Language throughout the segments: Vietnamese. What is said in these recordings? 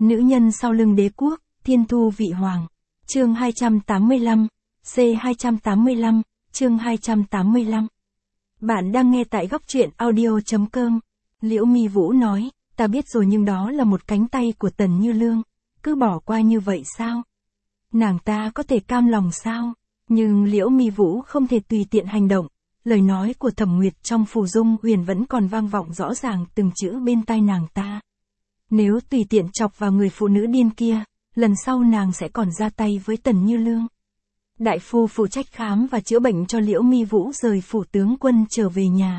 Nữ nhân sau lưng đế quốc, thiên thu vị hoàng. Chương 285, C285, chương 285. Bạn đang nghe tại góc truyện audio.com. Liễu Mi Vũ nói, ta biết rồi nhưng đó là một cánh tay của Tần Như Lương, cứ bỏ qua như vậy sao? Nàng ta có thể cam lòng sao? Nhưng Liễu Mi Vũ không thể tùy tiện hành động, lời nói của Thẩm Nguyệt trong Phù Dung Huyền vẫn còn vang vọng rõ ràng từng chữ bên tai nàng ta. Nếu tùy tiện chọc vào người phụ nữ điên kia, lần sau nàng sẽ còn ra tay với Tần Như Lương. Đại phu phụ trách khám và chữa bệnh cho Liễu Mi Vũ rời phủ tướng quân trở về nhà.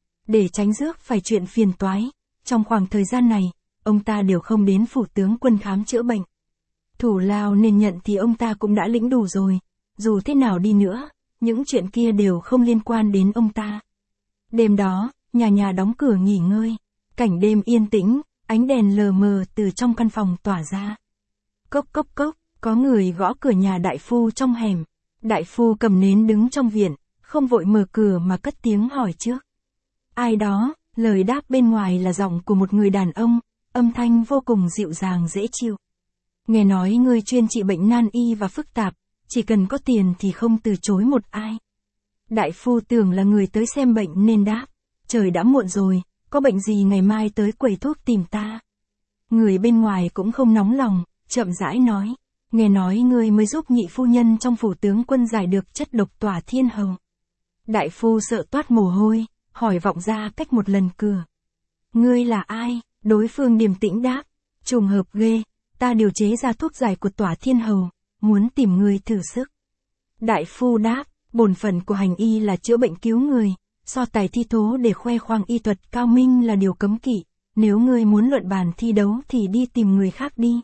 Để tránh rước phải chuyện phiền toái, trong khoảng thời gian này, ông ta đều không đến phủ tướng quân khám chữa bệnh. Thủ lao nên nhận thì ông ta cũng đã lĩnh đủ rồi, dù thế nào đi nữa, những chuyện kia đều không liên quan đến ông ta. Đêm đó, nhà nhà đóng cửa nghỉ ngơi, cảnh đêm yên tĩnh, ánh đèn lờ mờ từ trong căn phòng tỏa ra. Cốc cốc cốc, có người gõ cửa nhà đại phu trong hẻm. Đại phu cầm nến đứng trong viện, không vội mở cửa mà cất tiếng hỏi trước. Ai đó? Lời đáp bên ngoài là giọng của một người đàn ông, âm thanh vô cùng dịu dàng dễ chịu. Nghe nói ngươi chuyên trị bệnh nan y và phức tạp, chỉ cần có tiền thì không từ chối một ai. Đại phu tưởng là người tới xem bệnh nên đáp, trời đã muộn rồi, có bệnh gì ngày mai tới quầy thuốc tìm ta. Người bên ngoài cũng không nóng lòng, chậm rãi nói, nghe nói ngươi mới giúp nhị phu nhân trong phủ tướng quân giải được chất độc tỏa thiên hầu. Đại phu sợ toát mồ hôi, hỏi vọng ra cách một lần cửa. Ngươi là ai? Đối phương điềm tĩnh đáp, trùng hợp ghê, ta điều chế ra thuốc giải của tỏa thiên hầu, muốn tìm ngươi thử sức. Đại phu đáp, bổn phận của hành y là chữa bệnh cứu người, so tài thi thố để khoe khoang y thuật cao minh là điều cấm kỵ, nếu ngươi muốn luận bàn thi đấu thì đi tìm người khác đi.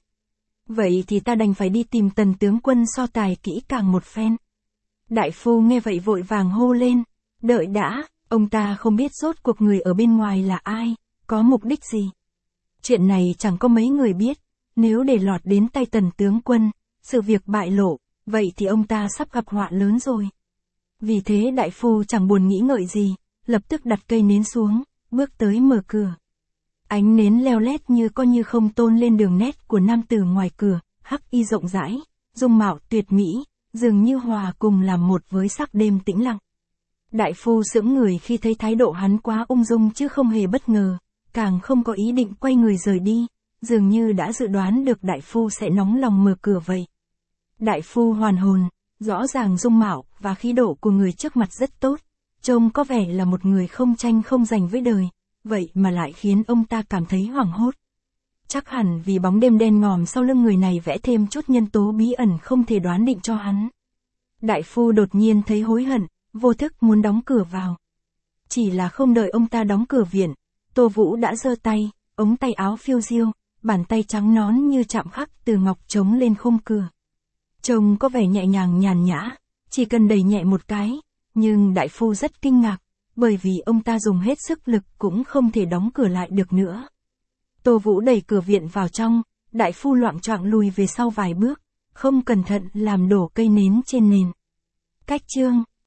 Vậy thì ta đành phải đi tìm Tần tướng quân so tài kỹ càng một phen. Đại phu nghe vậy vội vàng hô lên, đợi đã, ông ta không biết rốt cuộc người ở bên ngoài là ai, có mục đích gì. Chuyện này chẳng có mấy người biết, nếu để lọt đến tay Tần tướng quân, sự việc bại lộ, vậy thì ông ta sắp gặp họa lớn rồi. Vì thế đại phu chẳng buồn nghĩ ngợi gì, lập tức đặt cây nến xuống, bước tới mở cửa. Ánh nến leo lét như có như không tôn lên đường nét của nam tử ngoài cửa, hắc y rộng rãi, dung mạo tuyệt mỹ, dường như hòa cùng làm một với sắc đêm tĩnh lặng. Đại phu sững người khi thấy thái độ hắn quá ung dung chứ không hề bất ngờ, càng không có ý định quay người rời đi, dường như đã dự đoán được đại phu sẽ nóng lòng mở cửa vậy. Đại phu hoàn hồn, rõ ràng dung mạo và khí độ của người trước mặt rất tốt, trông có vẻ là một người không tranh không giành với đời, vậy mà lại khiến ông ta cảm thấy hoảng hốt. Chắc hẳn vì bóng đêm đen ngòm sau lưng người này vẽ thêm chút nhân tố bí ẩn không thể đoán định cho hắn. Đại phu đột nhiên thấy hối hận, vô thức muốn đóng cửa vào. Chỉ là không đợi ông ta đóng cửa viện, Tô Vũ đã giơ tay, ống tay áo phiêu diêu, bàn tay trắng nõn như chạm khắc từ ngọc trống lên khung cửa. Trông có vẻ nhẹ nhàng nhàn nhã, chỉ cần đẩy nhẹ một cái, nhưng đại phu rất kinh ngạc, bởi vì ông ta dùng hết sức lực cũng không thể đóng cửa lại được nữa. Tô Vũ đẩy cửa viện vào trong, đại phu loạng choạng lùi về sau vài bước, không cẩn thận làm đổ cây nến trên nền. Cách chương